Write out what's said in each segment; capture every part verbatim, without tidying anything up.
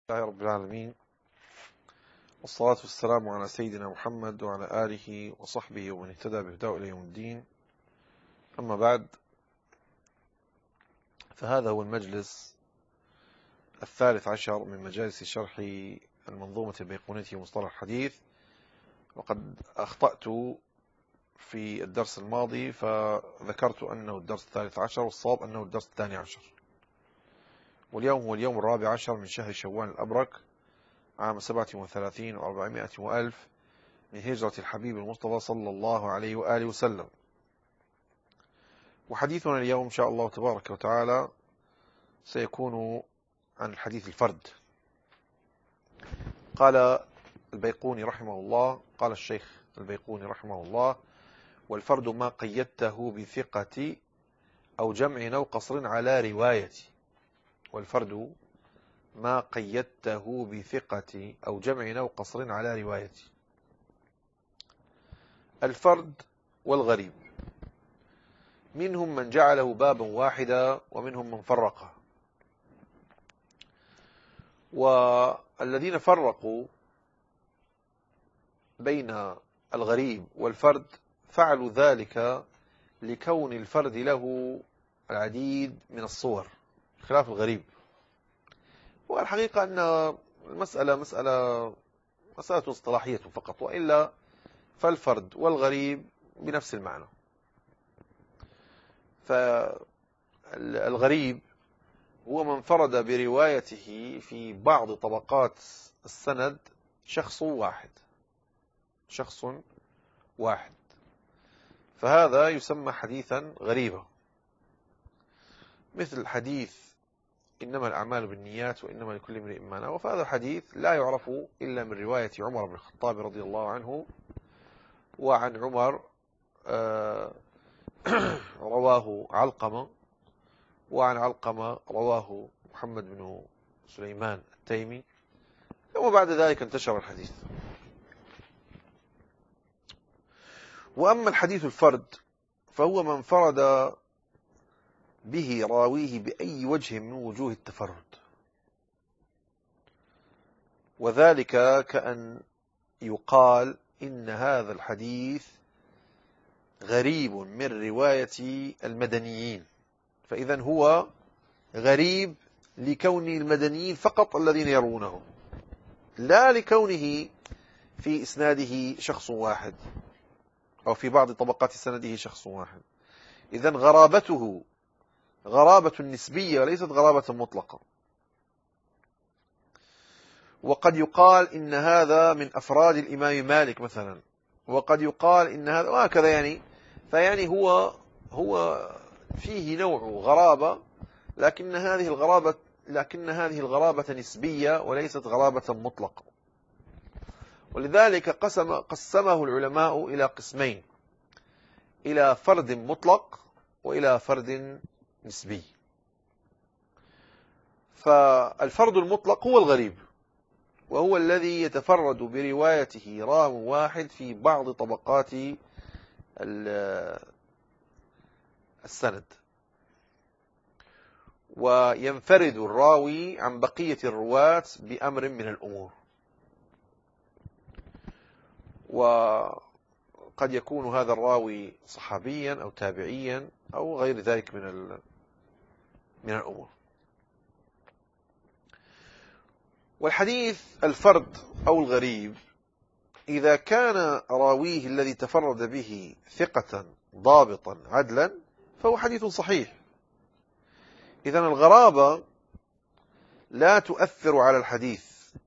لله رب العالمين، والصلاة والسلام على سيدنا محمد وعلى آله وصحبه ومن اهتدى بهداه إلى يوم الدين. أما بعد، فهذا هو المجلس الثالث عشر من مجالس شرح المنظومة البيقونية في مصطلح الحديث، وقد أخطأت في الدرس الماضي فذكرت أنه الدرس الثالث عشر، والصواب أنه الدرس الثاني عشر. واليوم هو اليوم الرابع عشر من شهر شوال الأبرك عام سبعة وثلاثين وأربعمائة وألف من هجرة الحبيب المصطفى صلى الله عليه وآله وسلم. وحديثنا اليوم إن شاء الله تبارك وتعالى سيكون عن الحديث الفرد. قال البيقوني رحمه الله قال الشيخ البيقوني رحمه الله: والفرد ما قيدته بثقة أو جمع أو قصر على رواية. والفرد ما قيدته بثقة أو جمع أو قصر على رواية. الفرد والغريب منهم من جعله بابا واحدا ومنهم من فرقه، والذين فرقوا بين الغريب والفرد فعلوا ذلك لكون الفرد له العديد من الصور خلاف الغريب. والحقيقة أن المسألة مسألة مسألة اصطلاحية فقط، وإلا فالفرد والغريب بنفس المعنى. فالغريب هو من فرد بروايته في بعض طبقات السند شخص واحد شخص واحد فهذا يسمى حديثا غريبا، مثل حديث إنما الأعمال بالنيات وإنما لكل امرئ ما نوى. فهذا الحديث لا يعرف إلا من رواية عمر بن الخطاب رضي الله عنه، وعن عمر رواه علقمة، وعن علقمة رواه محمد بن سليمان التيمي، ثم بعد ذلك انتشر الحديث. وأما الحديث الفرد فهو من فرد به راويه بأي وجه من وجوه التفرد، وذلك كأن يقال إن هذا الحديث غريب من رواية المدنيين، فإذا هو غريب لكون المدنيين فقط الذين يروونه، لا لكونه في إسناده شخص واحد أو في بعض طبقات سنده شخص واحد. إذن غرابته غرابة نسبية وليست غرابة مطلقة. وقد يقال إن هذا من أفراد الإمام مالك مثلا، وقد يقال إن هذا وهكذا، يعني فيعني هو هو فيه نوع غرابة، لكن هذه الغرابة لكن هذه الغرابة نسبية وليست غرابة مطلقة. ولذلك قسم قسمه العلماء إلى قسمين: إلى فرد مطلق وإلى فرد نسبي. فالفرد المطلق هو الغريب، وهو الذي يتفرد بروايته راو واحد في بعض طبقات السند، وينفرد الراوي عن بقية الرواة بأمر من الأمور. وقد يكون هذا الراوي صحابيا أو تابعيا أو غير ذلك من من الأمور. والحديث الفرد أو الغريب إذا كان راويه الذي تفرد به ثقة ضابطا عدلا فهو حديث صحيح. إذن الغرابة لا تؤثر على الحديث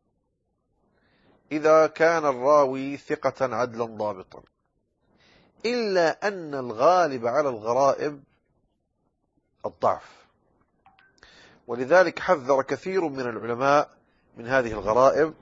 إذا كان الراوي ثقة عدلا ضابطا، إلا أن الغالب على الغرائب الضعف، ولذلك حذر كثير من العلماء من هذه الغرائب،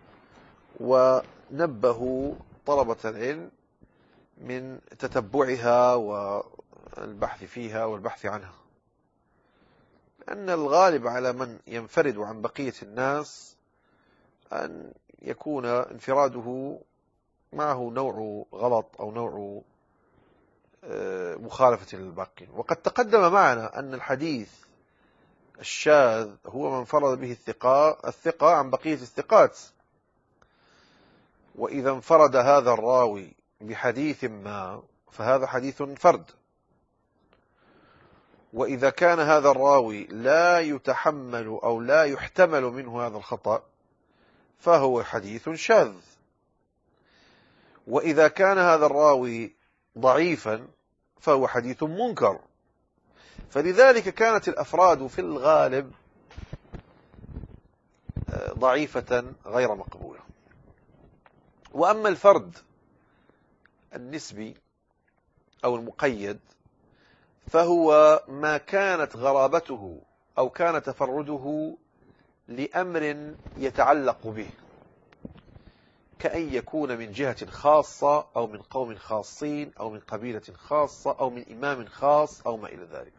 ونبهوا طلبة العلم من تتبعها والبحث فيها والبحث عنها، لأن الغالب على من ينفرد عن بقية الناس أن يكون انفراده معه نوع غلط أو نوع مخالفة للباقين. وقد تقدم معنا أن الحديث الشاذ هو من انفرد به الثقة الثقة عن بقية الثقات. وإذا انفرد هذا الراوي بحديث ما فهذا حديث فرد. وإذا كان هذا الراوي لا يتحمل أو لا يحتمل منه هذا الخطأ فهو حديث شاذ. وإذا كان هذا الراوي ضعيفا فهو حديث منكر. فلذلك كانت الأفراد في الغالب ضعيفة غير مقبولة. وأما الفرد النسبي أو المقيد فهو ما كانت غرابته أو كان تفرده لأمر يتعلق به، كأن يكون من جهة خاصة أو من قوم خاصين أو من قبيلة خاصة أو من إمام خاص أو ما إلى ذلك.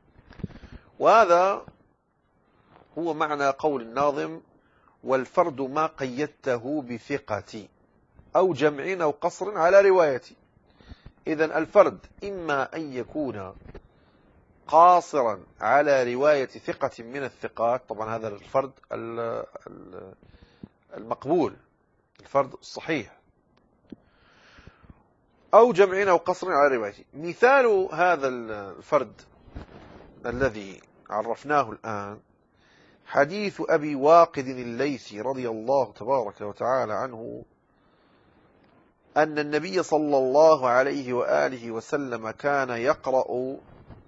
وهذا هو معنى قول الناظم: والفرد ما قيدته بثقة أو جمع أو قصر على روايتي. إذن الفرد إما أن يكون قاصرا على رواية ثقة من الثقات، طبعا هذا الفرد المقبول، الفرد الصحيح، أو جمع أو قصر على روايته. مثال هذا الفرد الذي عرفناه الآن حديث أبي واقد الليثي رضي الله تبارك وتعالى عنه أن النبي صلى الله عليه وآله وسلم كان يقرأ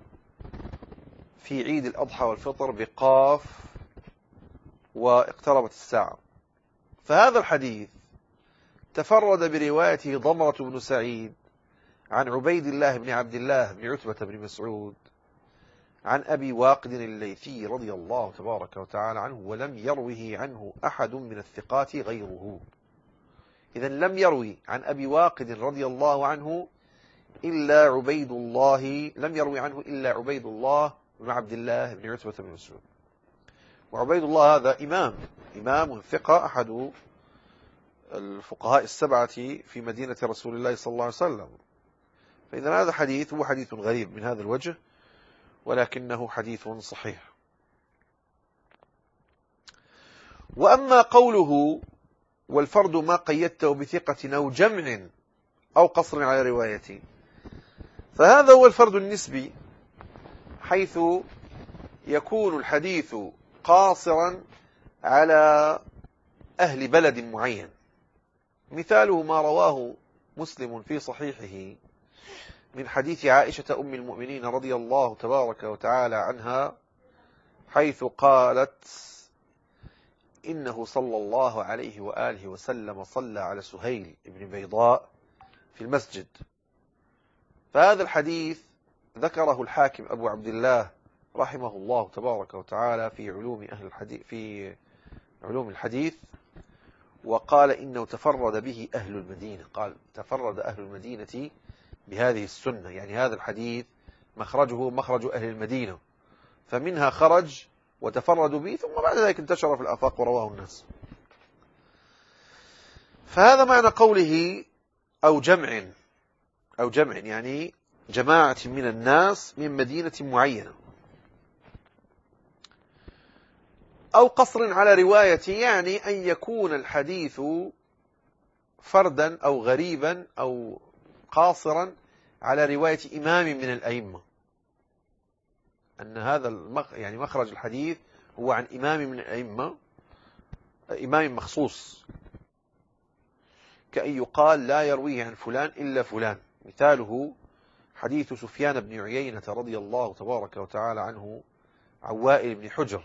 في عيد الأضحى والفطر بقاف واقتربت الساعة. فهذا الحديث تفرد بروايته ضمرة بن سعيد عن عبيد الله بن عبد الله بن عتبة بن مسعود عن أبي واقد الليثي رضي الله تبارك وتعالى عنه، ولم يروه عنه أحد من الثقات غيره. إذن لم يروي عن أبي واقد رضي الله عنه إلا عبيد الله، لم يروي عنه إلا عبيد الله بن عبد الله بن عتبة بن مسعود. وعبيد الله هذا إمام إمام ثقة، أحد الفقهاء السبعة في مدينة رسول الله صلى الله عليه وسلم. فإذا هذا حديث هو حديث غريب من هذا الوجه، ولكنه حديث صحيح. وأما قوله والفرد ما قيدته بثقة أو جمع أو قصر على روايته، فهذا هو الفرد النسبي، حيث يكون الحديث قاصرا على أهل بلد معين. مثاله ما رواه مسلم في صحيحه من حديث عائشة أم المؤمنين رضي الله تبارك وتعالى عنها، حيث قالت: إنه صلى الله عليه وآله وسلم صلى على سهيل بن بيضاء في المسجد. فهذا الحديث ذكره الحاكم أبو عبد الله رحمه الله تبارك وتعالى في علوم أهل الحديث في علوم الحديث، وقال إنه تفرد به أهل المدينة. قال تفرد أهل المدينة بهذه السنة، يعني هذا الحديث مخرجه مخرج أهل المدينة، فمنها خرج وتفردوا به، ثم بعد ذلك انتشر في الآفاق ورواه الناس. فهذا معنى قوله أو جمع أو جمع يعني جماعة من الناس من مدينة معينة. أو قصر على رواية يعني أن يكون الحديث فردا أو غريبا أو قاصرا على رواية إمام من الأئمة، أن هذا المخ... يعني مخرج الحديث هو عن إمام من الأئمة، إمام مخصوص، كأن يقال لا يرويه عن فلان إلا فلان. مثاله حديث سفيان بن عيينة رضي الله تبارك وتعالى عنه عن وائل بن حجر.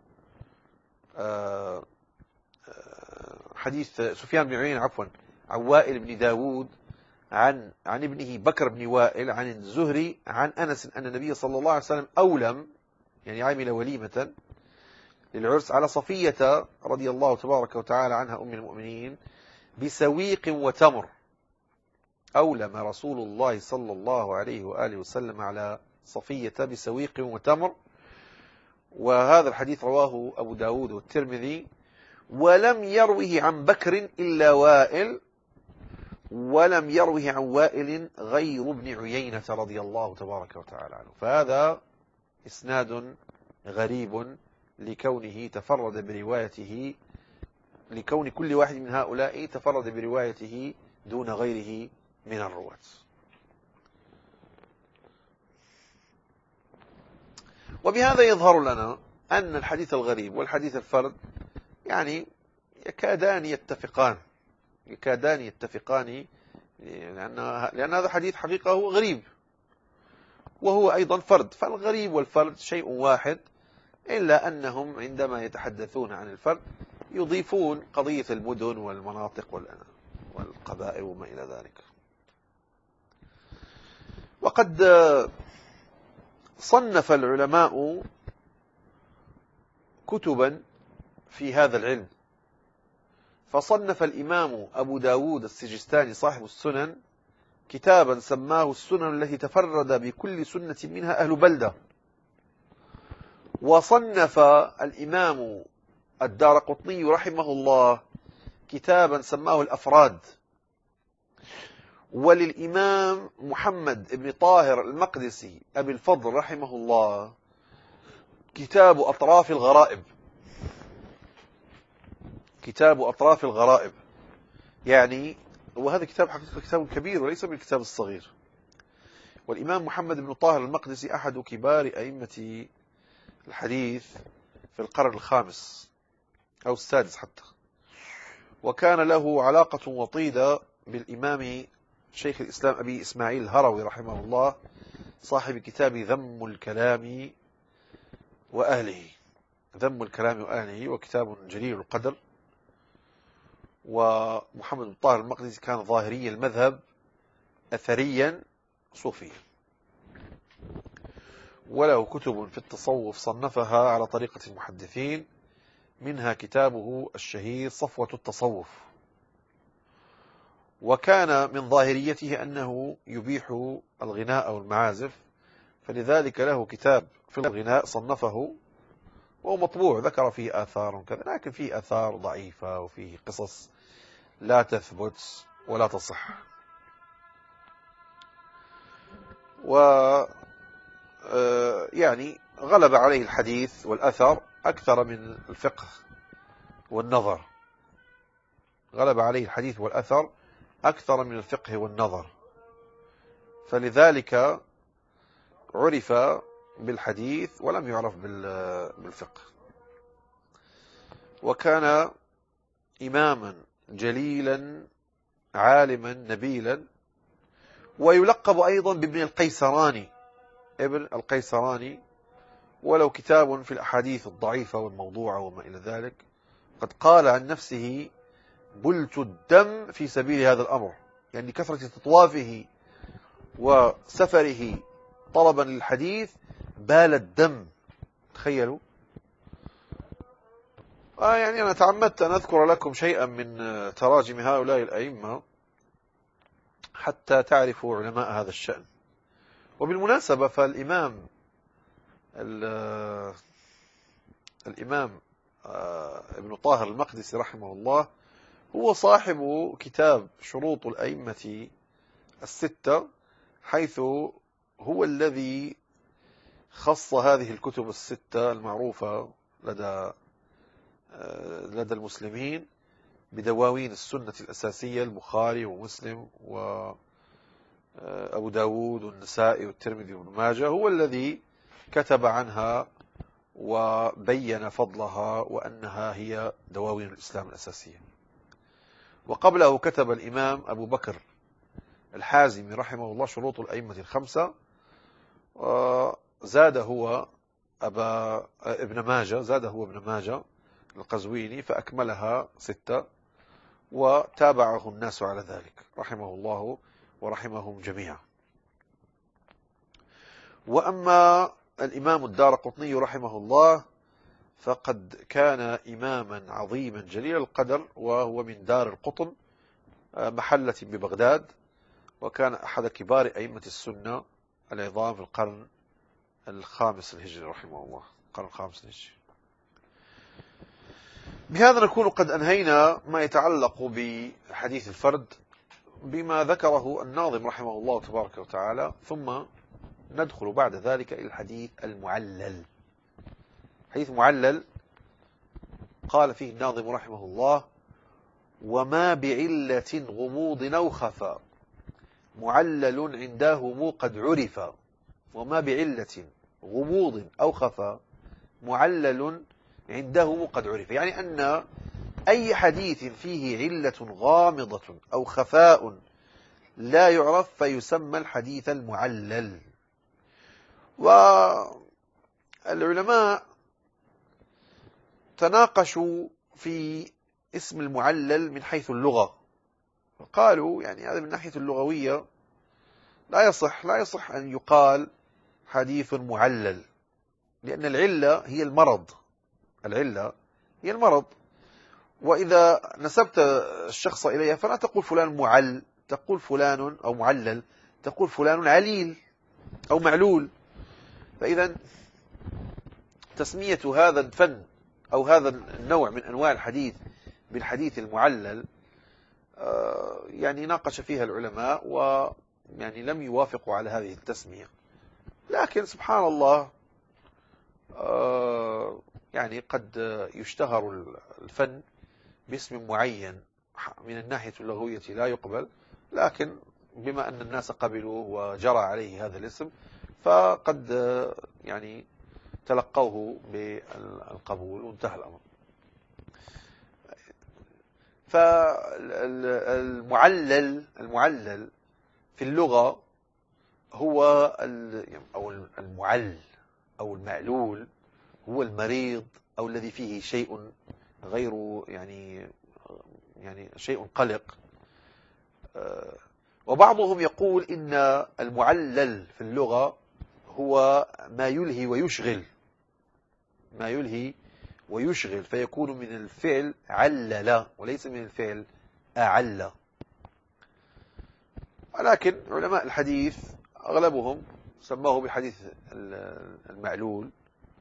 حديث سفيان بن عيينة عفوا عن وائل بن داود عن عن ابنه بكر بن وائل عن الزهري عن أنس أن النبي صلى الله عليه وسلم أولم، يعني عمل وليمة للعرس على صفية رضي الله تبارك وتعالى عنها أم المؤمنين بسويق وتمر. أولم رسول الله صلى الله عليه وآله وسلم على صفية بسويق وتمر. وهذا الحديث رواه أبو داود والترمذي. ولم يروه عن بكر إلا وائل، ولم يروه عن وائل غير ابن عيينة رضي الله تبارك وتعالى عنه. فهذا إسناد غريب لكونه تفرد بروايته، لكون كل واحد من هؤلاء تفرد بروايته دون غيره من الرواة. وبهذا يظهر لنا أن الحديث الغريب والحديث الفرد يعني يكادان يتفقان يكادان يتفقان لأن لأن هذا حديث حقيقة هو غريب وهو أيضا فرد، فالغريب والفرد شيء واحد، إلا أنهم عندما يتحدثون عن الفرد يضيفون قضية المدن والمناطق والقبائل وما إلى ذلك. وقد صنف العلماء كتبا في هذا العلم، فصنف الإمام أبو داود السجستاني صاحب السنن كتابا سماه السنن التي تفرد بكل سنة منها أهل بلدة. وصنف الإمام الدارقطني رحمه الله كتابا سماه الأفراد. وللإمام محمد بن طاهر المقدسي أبي الفضل رحمه الله كتاب أطراف الغرائب كتاب أطراف الغرائب يعني وهذا كتاب حقيقة كتاب كبير وليس من الكتاب الصغير. والإمام محمد بن طاهر المقدسي أحد كبار أئمة الحديث في القرن الخامس أو السادس حتى، وكان له علاقة وطيدة بالإمام شيخ الإسلام أبي إسماعيل الهروي رحمه الله صاحب كتاب ذم الكلام وأهله ذم الكلام وأهله وكتاب جليل القدر. ومحمد بن طاهر المقدسي كان ظاهري المذهب أثريا صوفيا، وله كتب في التصوف صنفها على طريقة المحدثين، منها كتابه الشهير صفوة التصوف. وكان من ظاهريته أنه يبيح الغناء والمعازف، فلذلك له كتاب في الغناء صنفه وهو مطبوع ذكر فيه آثار وكذا، لكن فيه آثار ضعيفة وفيه قصص لا تثبت ولا تصح. و يعني غلب عليه الحديث والأثر أكثر من الفقه والنظر غلب عليه الحديث والأثر أكثر من الفقه والنظر فلذلك عرف بالحديث ولم يعرف بالفقه. وكان إماما جليلا عالما نبيلا، ويلقب أيضا بابن القيسراني ابن القيسراني، ولو كتاب في الأحاديث الضعيفة والموضوعة وما إلى ذلك. قد قال عن نفسه بلت الدم في سبيل هذا الأمر، يعني كثرة تطوافه وسفره طلبا للحديث بال الدم، تخيلوا. آه يعني أنا تعمدت أن أذكر لكم شيئا من تراجم هؤلاء الأئمة حتى تعرفوا علماء هذا الشأن. وبالمناسبة فالإمام الإمام ابن طاهر المقدسي رحمه الله هو صاحب كتاب شروط الأئمة الستة، حيث هو الذي خص هذه الكتب الستة المعروفة لدى لدى المسلمين بدواوين السنة الأساسية، البخاري ومسلم وأبو داود والنسائي والترمذي وابن ماجه، هو الذي كتب عنها وبين فضلها وأنها هي دواوين الإسلام الأساسية. وقبله كتب الإمام أبو بكر الحازمي رحمه الله شروط الأئمة الخمسة، زاد هو أبا ابن ماجه زاد هو ابن ماجه القزويني فأكملها ستة، وتابعه الناس على ذلك رحمه الله ورحمهم جميعا. وأما الإمام الدارقطني رحمه الله فقد كان إماما عظيما جليل القدر، وهو من دار القطن محلة ببغداد، وكان أحد كبار أئمة السنة العظام في القرن الخامس الهجري رحمه الله القرن الخامس الهجري. بهذا نكون قد أنهينا ما يتعلق بحديث الفرد بما ذكره الناظم رحمه الله تبارك وتعالى، ثم ندخل بعد ذلك إلى الحديث المعلل. حديث معلل قال فيه الناظم رحمه الله: وما بعلة غموض أو خفى معلل عندهم قد عرف. وما بعلة غموض أو خفى معلل عندهم قد عرف، يعني أن أي حديث فيه علة غامضة أو خفاء لا يعرف فيسمى الحديث المعلل. والعلماء تناقشوا في اسم المعلل من حيث اللغة، قالوا يعني هذا من ناحية اللغوية لا يصح لا يصح أن يقال حديث معلل، لأن العلة هي المرض، العلة هي المرض، وإذا نسبت الشخص إليها فلا تقول فلان معل، تقول فلان أو معلل، تقول فلان عليل أو معلول. فإذا تسمية هذا الفن أو هذا النوع من أنواع الحديث بالحديث المعلل يعني ناقش فيها العلماء ويعني لم يوافقوا على هذه التسمية. لكن سبحان الله يعني قد يشتهر الفن باسم معين من الناحية اللغوية لا يقبل، لكن بما أن الناس قبلوه وجرى عليه هذا الاسم فقد يعني تلقوه بالقبول وانتهى الأمر. فالمعلل المعلل في اللغة هو أو المعل أو المعلول هو المريض أو الذي فيه شيء غير يعني يعني شيء قلق. وبعضهم يقول إن المعلل في اللغة هو ما يلهي ويشغل، ما يلهي ويشغل، فيكون من الفعل علل وليس من الفعل أعل. ولكن علماء الحديث أغلبهم سماه بالحديث المعلول،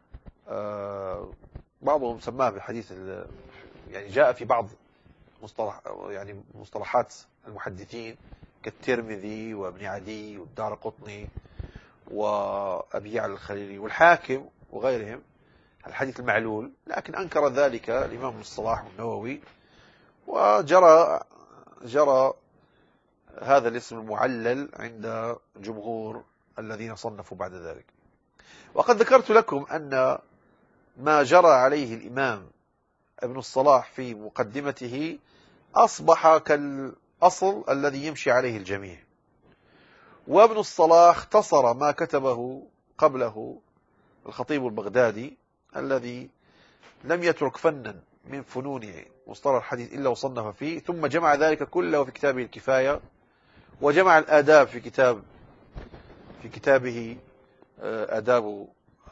بعضهم سماه بالحديث يعني جاء في بعض مصطلح يعني مصطلحات المحدثين كالترمذي وابن عدي والدارقطني وأبي يعلى الخليلي والحاكم وغيرهم الحديث المعلول، لكن أنكر ذلك الإمام ابن الصلاح والنووي، وجرى جرى هذا الاسم المعلل عند جمهور الذين صنفوا بعد ذلك. وقد ذكرت لكم أن ما جرى عليه الإمام ابن الصلاح في مقدمته أصبح كالأصل الذي يمشي عليه الجميع، وابن الصلاح اختصر ما كتبه قبله الخطيب البغدادي الذي لم يترك فنا من فنون مصطلح الحديث إلا وصنف فيه، ثم جمع ذلك كله في كتابه الكفاية، وجمع الآداب في كتاب في كتابه آداب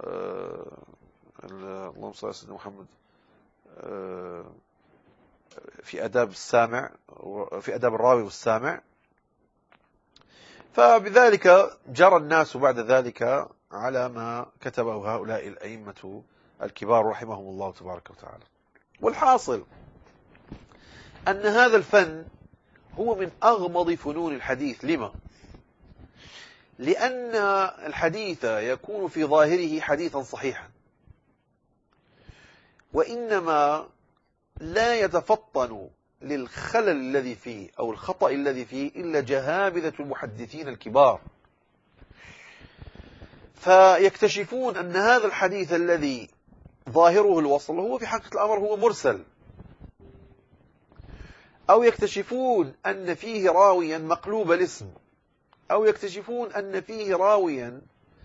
اللهم صل على سيدنا محمد في آداب السامع في آداب الراوي والسامع. فبذلك جرى الناس بعد ذلك على ما كتبه هؤلاء الأئمة الكبار رحمهم الله تبارك وتعالى. والحاصل أن هذا الفن هو من أغمض فنون الحديث. لما؟ لأن الحديث يكون في ظاهره حديثا صحيحا، وإنما لا يتفطن للخلل الذي فيه أو الخطأ الذي فيه إلا جهابذة المحدثين الكبار، فيكتشفون أن هذا الحديث الذي ظاهره الوصل هو في حقيقة الأمر هو مرسل، أو يكتشفون أن فيه راويا مقلوب الاسم، أو يكتشفون أن فيه راويا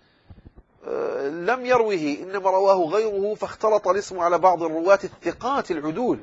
لم يروه إنما رواه غيره فاختلط الاسم على بعض الرواة الثقات العدول،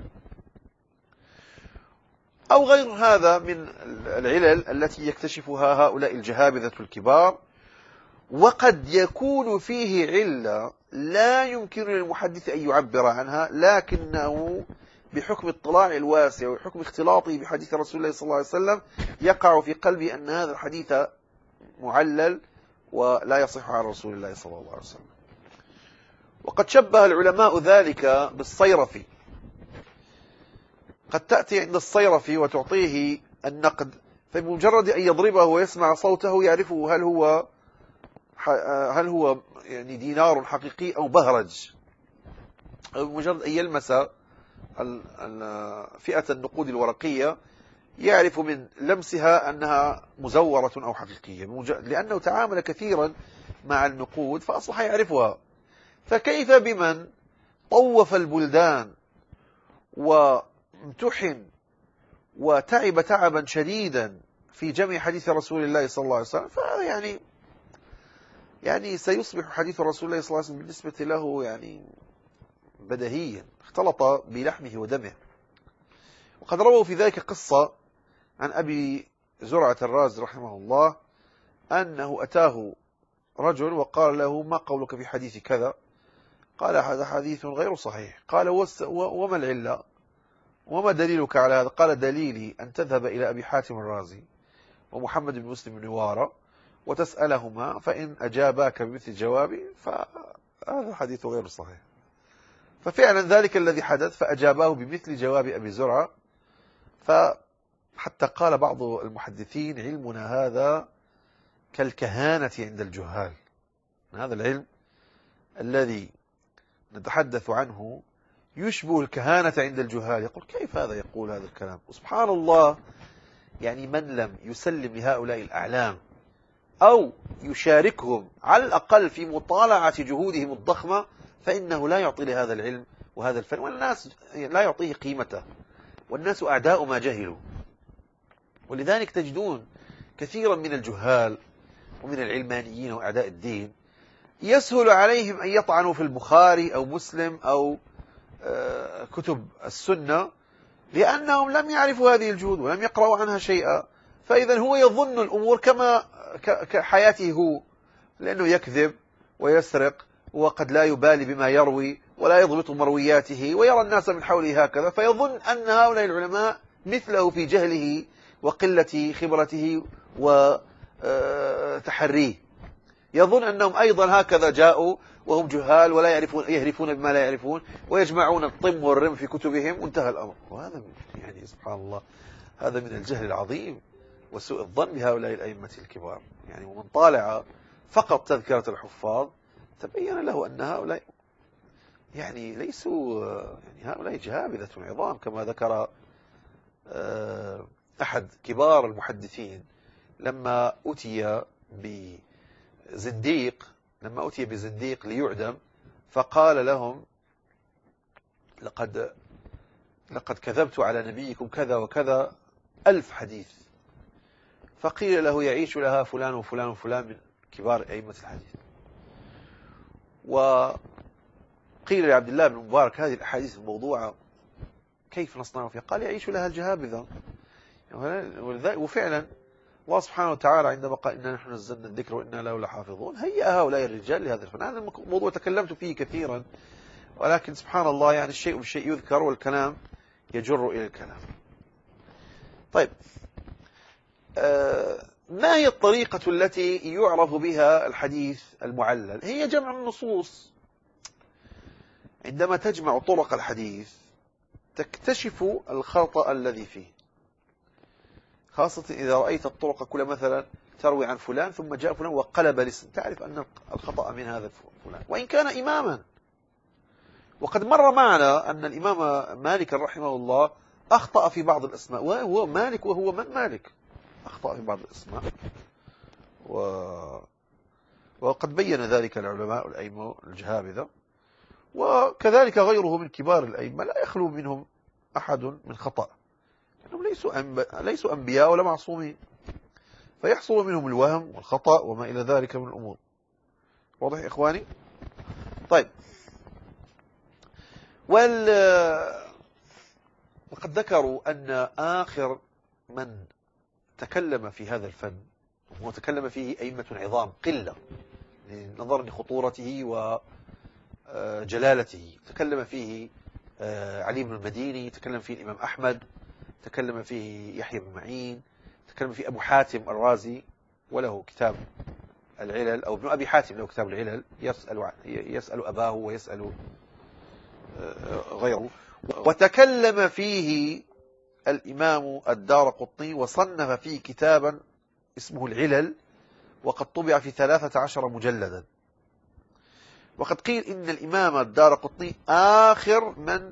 أو غير هذا من العلل التي يكتشفها هؤلاء الجهابذة الكبار. وقد يكون فيه علة لا يمكن للمحدث أن يعبر عنها، لكنه بحكم اطلاع الواسع وحكم اختلاطه بحديث رسول الله صلى الله عليه وسلم يقع في قلبه أن هذا الحديث معلل ولا يصح عن رسول الله صلى الله عليه وسلم. وقد شبه العلماء ذلك بالصيرفي، قد تأتي عند الصيرفي وتعطيه النقد، فبمجرد أن يضربه ويسمع صوته يعرفه هل هو هل هو يعني دينار حقيقي أو بهرج. مجرد أن يلمس فئة النقود الورقية يعرف من لمسها أنها مزورة أو حقيقية، لأنه تعامل كثيرا مع النقود فأصبح يعرفها. فكيف بمن طوف البلدان وامتحن وتعب تعبا شديدا في جمع حديث رسول الله صلى الله عليه وسلم؟ فهذا يعني يعني سيصبح حديث رسول الله صلى الله عليه وسلم بالنسبة له يعني بديهيا، اختلط بلحمه ودمه. وقد رووا في ذلك قصة عن أبي زرعة الرازي رحمه الله أنه أتاه رجل وقال له: ما قولك في حديث كذا؟ قال: هذا حديث غير صحيح. قال: وما العلة؟ وما دليلك على هذا؟ قال: دليلي أن تذهب إلى أبي حاتم الرازي ومحمد بن مسلم بن نوارة وتسألهما، فإن أجاباك بمثل جوابي فهذا حديث غير صحيح. ففعلا ذلك الذي حدث، فأجاباه بمثل جواب أبي زرعة. فحتى قال بعض المحدثين: علمنا هذا كالكهانة عند الجهال. هذا العلم الذي نتحدث عنه يشبه الكهانة عند الجهال. يقول: كيف هذا يقول هذا الكلام؟ وسبحان الله، يعني من لم يسلم لهؤلاء الأعلام أو يشاركهم على الأقل في مطالعة جهودهم الضخمة فإنه لا يعطي لهذا العلم وهذا الفن، والناس لا يعطيه قيمته، والناس أعداء ما جهلوا. ولذلك تجدون كثيرا من الجهال ومن العلمانيين وأعداء الدين يسهل عليهم أن يطعنوا في البخاري أو مسلم أو كتب السنة، لأنهم لم يعرفوا هذه الجهود ولم يقرأوا عنها شيئا. فإذا هو يظن الأمور كما كحياته هو، لأنه يكذب ويسرق وقد لا يبالي بما يروي ولا يضبط مروياته، ويرى الناس من حوله هكذا، فيظن أن هؤلاء العلماء مثله في جهله وقلة خبرته وتحريه. يظن أنهم أيضا هكذا جاءوا وهم جهال ولا يعرفون، يهرفون بما لا يعرفون ويجمعون الطم والرم في كتبهم وانتهى الأمر. وهذا يعني سبحان الله، هذا من الجهل العظيم وسوء الظن بهؤلاء الأئمة الكبار. يعني ومن طالع فقط تذكرة الحفاظ تبين له أن هؤلاء يعني ليسوا، يعني هؤلاء جهابذة عظام، كما ذكر أحد كبار المحدثين لما أتي بزنديق لما أتي بزنديق ليعدم، فقال لهم: لقد لقد كذبت على نبيكم كذا وكذا ألف حديث. فقيل له: يعيش لها فلان وفلان وفلان من كبار أئمة الحديث. وقيل لعبد الله بن مبارك: هذه الأحاديث الموضوعة كيف نصنع فيها؟ قال: يعيش لها الجهابذة. وفعلا الله سبحانه وتعالى عندما قال: إنا نحن نزلنا الذكر وإنا له لحافظون، هيأ هؤلاء الرجال لهذا الفن. هذا الموضوع تكلمت فيه كثيرا، ولكن سبحان الله، يعني الشيء بالشيء يذكر والكلام يجر إلى الكلام. طيب، آه ما هي الطريقة التي يعرف بها الحديث المعلل؟ هي جمع النصوص. عندما تجمع طرق الحديث تكتشف الخطأ الذي فيه، خاصة إذا رأيت الطرق كلها مثلا تروي عن فلان ثم جاء فلان وقلب الاسم، تعرف أن الخطأ من هذا فلان وإن كان إماما. وقد مر معنا أن الإمام مالك رحمه الله أخطأ في بعض الأسماء، وهو مالك وهو من مالك، أخطأ في بعض الأسماء، و... وقد بين ذلك العلماء الأئمة الجهابذة، وكذلك غيره من كبار الأئمة لا يخلو منهم أحد من خطأ، لأنهم ليسوا أنب... ليسوا أنبياء ولا معصومين، فيحصل منهم الوهم والخطأ وما إلى ذلك من الأمور. واضح يا إخواني؟ طيب، وال... وقد ذكروا أن آخر من تكلم في هذا الفن وتكلم فيه أئمة عظام قلة، نظرا لخطورته وجلالته. تكلم فيه علي بن المديني، تكلم فيه الإمام أحمد، تكلم فيه يحيى بن معين، تكلم فيه أبو حاتم الرازي وله كتاب العلل، أو ابن أبي حاتم له كتاب العلل، يسأل, يسأل أباه ويسأل غيره. وتكلم فيه الإمام الدارقطني وصنف فيه كتابا اسمه العلل، وقد طبع في ثلاثة عشر مجلدا. وقد قيل إن الإمام الدارقطني آخر من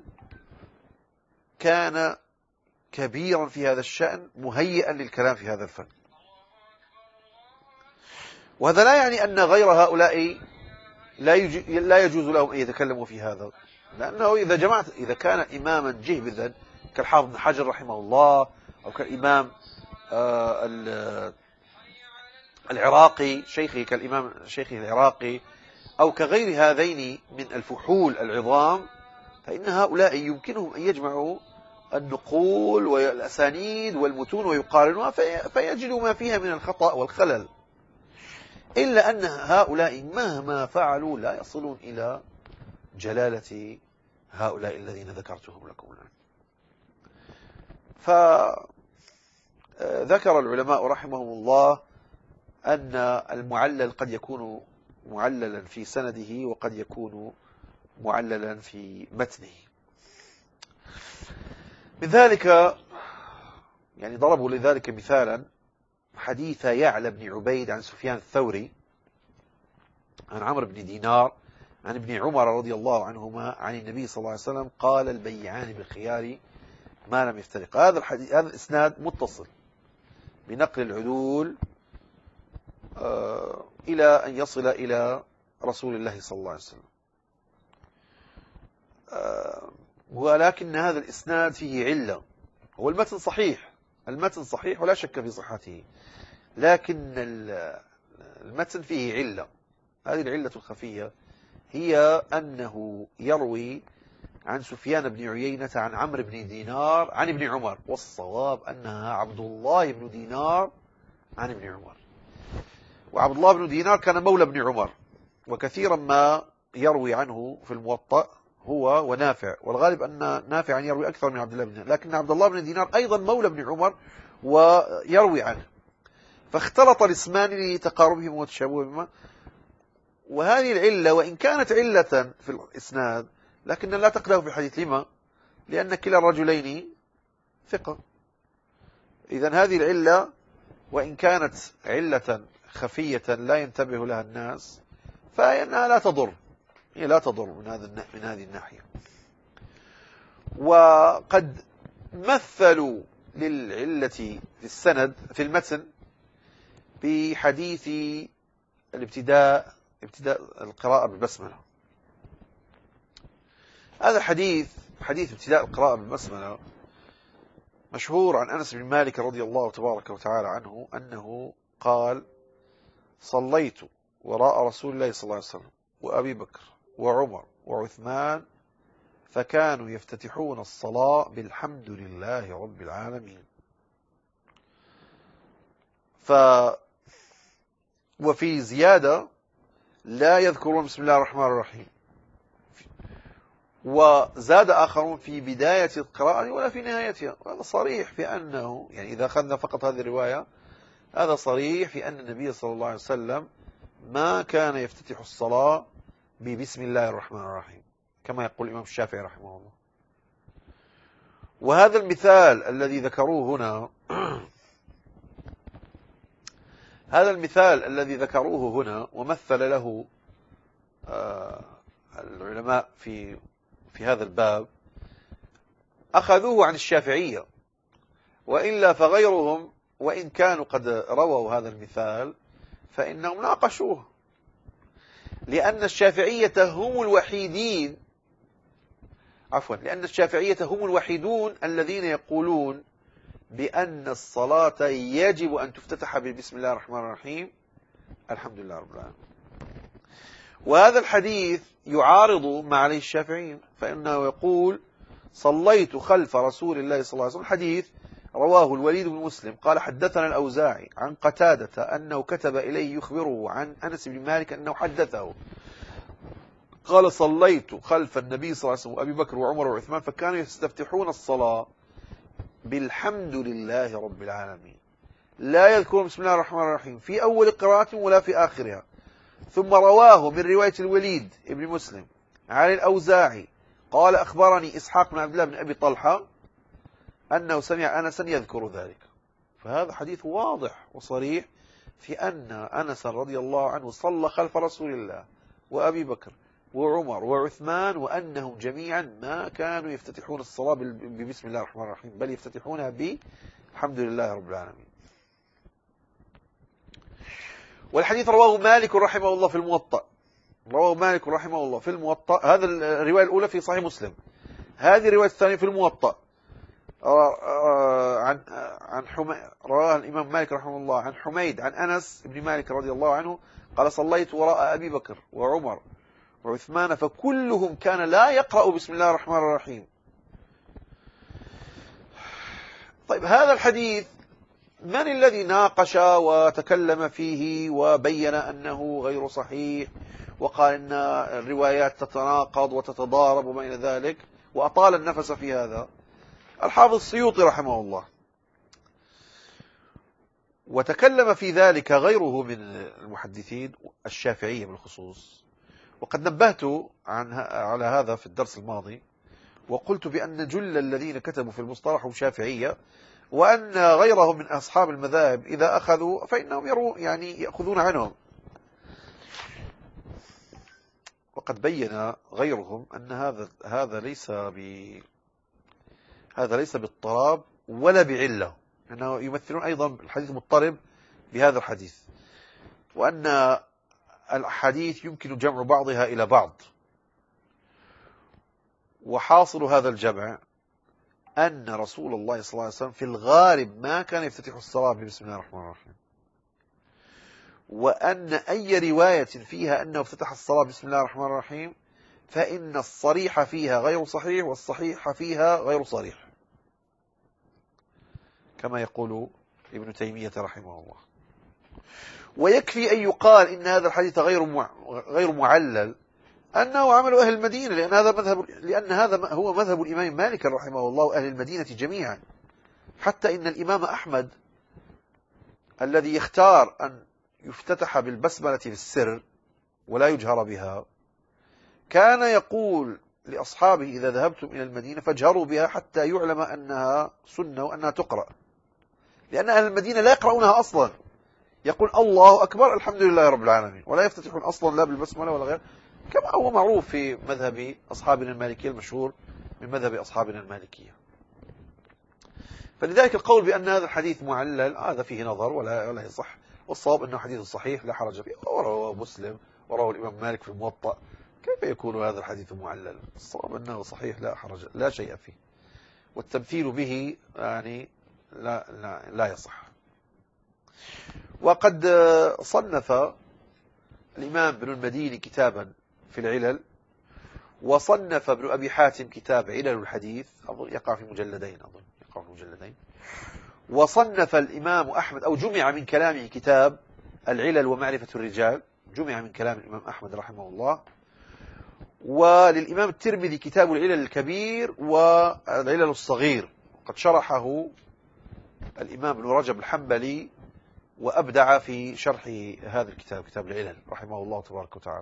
كان كبيرا في هذا الشأن مهيئا للكلام في هذا الفن. وهذا لا يعني أن غير هؤلاء لا يجوز لهم أن يتكلموا في هذا، لأنه إذا جمعت إذا كان إماما جهبذا كالحافظ بن حجر رحمه الله، أو كالإمام العراقي شيخه كالإمام شيخه العراقي، أو كغير هذين من الفحول العظام، فإن هؤلاء يمكنهم أن يجمعوا النقول والأسانيد والمتون ويقارنوها فيجدوا ما فيها من الخطأ والخلل، إلا أن هؤلاء مهما فعلوا لا يصلون إلى جلالة هؤلاء الذين ذكرتهم لكم الآن. فذكر العلماء رحمهم الله أن المعلل قد يكون معللا في سنده وقد يكون معللا في متنه. من ذلك يعني ضربوا لذلك مثالا حديث يعلى بن عبيد عن سفيان الثوري عن عمرو بن دينار عن ابن عمر رضي الله عنهما عن النبي صلى الله عليه وسلم قال: البيعان بالخيار ما لم يفترق. هذا الحديث هذا الإسناد متصل بنقل العدول آه إلى أن يصل إلى رسول الله صلى الله عليه وسلم، آه ولكن هذا الإسناد فيه علة. هو المتن صحيح، المتن صحيح ولا شك في صحته، لكن المتن فيه علة. هذه العلة الخفية هي أنه يروي عن سفيان بن عيينة عن عمرو بن دينار عن ابن عمر، والصواب أنها عبد الله بن دينار عن ابن عمر. وعبد الله بن دينار كان مولى ابن عمر، وكثيرا ما يروي عنه في الموطأ هو ونافع، والغالب أن نافع يروي أكثر من عبد الله بن دينار، لكن عبد الله بن دينار أيضا مولى ابن عمر ويروي عنه، فاختلط الاسمان لتقاربهما وتشابههما. وهذه العلة وإن كانت علة في الإسناد لكن لا تقدح في الحديث. لما؟ لأن كلا الرجلين ثقة. إذن هذه العلة وإن كانت علة خفية لا ينتبه لها الناس فإنها لا تضر، هي لا تضر من هذا من هذه الناحية. وقد مثلوا للعلة في السند في المتن بحديث الابتداء ابتداء القراءة بالبسملة. هذا الحديث حديث ابتداء القراءة بالبسملة مشهور عن أنس بن مالك رضي الله تبارك وتعالى عنه أنه قال: صليت وراء رسول الله صلى الله عليه وسلم وأبي بكر وعمر وعثمان فكانوا يفتتحون الصلاة بالحمد لله رب العالمين. ف وفي زيادة لا يذكرون بسم الله الرحمن الرحيم، وزاد آخرون في بداية القراءة ولا في نهايتها. وهذا صريح في أنه يعني إذا أخذنا فقط هذه الرواية هذا صريح في أن النبي صلى الله عليه وسلم ما كان يفتتح الصلاة ببسم الله الرحمن الرحيم كما يقول الإمام الشافعي رحمه الله. وهذا المثال الذي ذكروه هنا هذا المثال الذي ذكروه هنا ومثل له العلماء في في هذا الباب أخذوه عن الشافعية، وإلا فغيرهم وإن كانوا قد رووا هذا المثال فإنهم ناقشوه، لأن الشافعية هم الوحيدين عفوا لأن الشافعية هم الوحيدون الذين يقولون بأن الصلاة يجب أن تفتتح ببسم الله الرحمن الرحيم الحمد لله رب العالمين. وهذا الحديث يعارض ما عليه الشافعيين، فإنه يقول: صليت خلف رسول الله صلى الله عليه وسلم. حديث رواه الوليد بن مسلم قال: حدثنا الأوزاعي عن قتادة أنه كتب إليه يخبره عن أنس بن مالك أنه حدثه قال: صليت خلف النبي صلى الله عليه وسلم وأبي بكر وعمر وعثمان فكانوا يستفتحون الصلاة بالحمد لله رب العالمين، لا يذكرون بسم الله الرحمن الرحيم في أول قراءة ولا في آخرها. ثم رواه من رواية الوليد ابن مسلم عن الأوزاعي قال: أخبرني إسحاق بن عبد الله بن أبي طلحة أنه سمع أنسا يذكر ذلك. فهذا حديث واضح وصريح في أن أنس رضي الله عنه صلى خلف رسول الله وأبي بكر وعمر وعثمان وأنهم جميعا ما كانوا يفتتحون الصلاة ببسم الله الرحمن الرحيم، بل يفتتحونها بالحمد لله رب العالمين. والحديث رواه مالك رحمه الله في الموطأ، رواه مالك رحمه الله في الموطأ. هذا الرواية الأولى في صحيح مسلم، هذه الرواية الثانية في الموطأ عن عن حميد، رواه الإمام مالك رحمه الله عن حميد عن أنس بن مالك رضي الله عنه قال: صليت وراء أبي بكر وعمر وعثمان فكلهم كان لا يقرأ بسم الله الرحمن الرحيم. طيب، هذا الحديث من الذي ناقش وتكلم فيه وبين أنه غير صحيح وقال إن الروايات تتناقض وتتضارب وما إلى ذلك وأطال النفس في هذا؟ الحافظ السيوطي رحمه الله. وتكلم في ذلك غيره من المحدثين الشافعية بالخصوص، وقد نبهت عن على هذا في الدرس الماضي، وقلت بأن جل الذين كتبوا في المصطلح هم شافعية، وأن غيرهم من أصحاب المذاهب إذا أخذوا فإنهم يروا يعني يأخذون عنهم. وقد بين غيرهم أن هذا هذا ليس ب هذا ليس باضطراب ولا بعلة، أنه يمثلون أيضا الحديث مضطرب بهذا الحديث، وأن الحديث يمكن جمع بعضها إلى بعض. وحاصل هذا الجمع أن رسول الله صلى الله عليه وسلم في الغالب ما كان يفتتح الصلاة بسم الله الرحمن الرحيم، وأن أي رواية فيها أنه افتتح الصلاة بسم الله الرحمن الرحيم فإن الصريح فيها غير صحيح والصحيح فيها غير صريح، كما يقول ابن تيمية رحمه الله. ويكفي أن يقال إن هذا الحديث غير غير معلل أنه عمل أهل المدينة، لأن هذا مذهب لأن هذا هو مذهب الإمام مالك رحمه الله وأهل المدينة جميعا. حتى إن الإمام أحمد الذي يختار أن يفتتح بالبسملة في السر ولا يجهر بها، كان يقول لأصحابه: إذا ذهبتم إلى المدينة فاجهروا بها حتى يعلم أنها سنة وأنها تقرأ، لأن أهل المدينة لا يقرؤونها أصلا، يقول الله أكبر الحمد لله رب العالمين، ولا يفتتحون أصلا لا بالبسملة ولا غير، كما هو معروف في مذهب أصحابنا المالكية المشهور من مذهب أصحابنا المالكية. فلذلك القول بأن هذا الحديث معلل هذا فيه نظر ولا ولا يصح، والصواب أنه حديث صحيح لا حرج فيه، ورواه مسلم ورواه الإمام مالك في الموطأ. كيف يكون هذا الحديث معلل؟ الصواب أنه صحيح لا حرج لا شيء فيه، والتمثيل به يعني لا لا, لا يصح. وقد صنف الإمام ابن المديني كتابا في العلل، وصنف ابن أبي حاتم كتاب علل الحديث، أظن يقع في مجلدين أظن يقع في مجلدين وصنف الإمام أحمد أو جمع من كلامه كتاب العلل ومعرفة الرجال، جمع من كلام الإمام أحمد رحمه الله. وللإمام الترمذي كتاب العلل الكبير والعلل الصغير، قد شرحه الإمام ابن رجب الحنبلي وأبدع في شرح هذا الكتاب كتاب العلل رحمه الله تبارك وتعالى.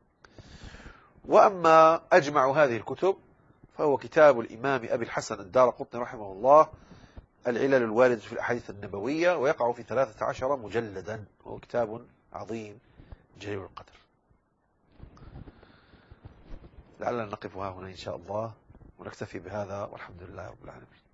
وأما أجمع هذه الكتب فهو كتاب الإمام أبي الحسن الدارقطني رحمه الله العلل الواردة في الأحاديث النبوية، ويقع في ثلاثة عشر مجلدا، وهو كتاب عظيم جليل القدر. لعلنا نقف ها هنا إن شاء الله ونكتفي بهذا، والحمد لله رب العالمين.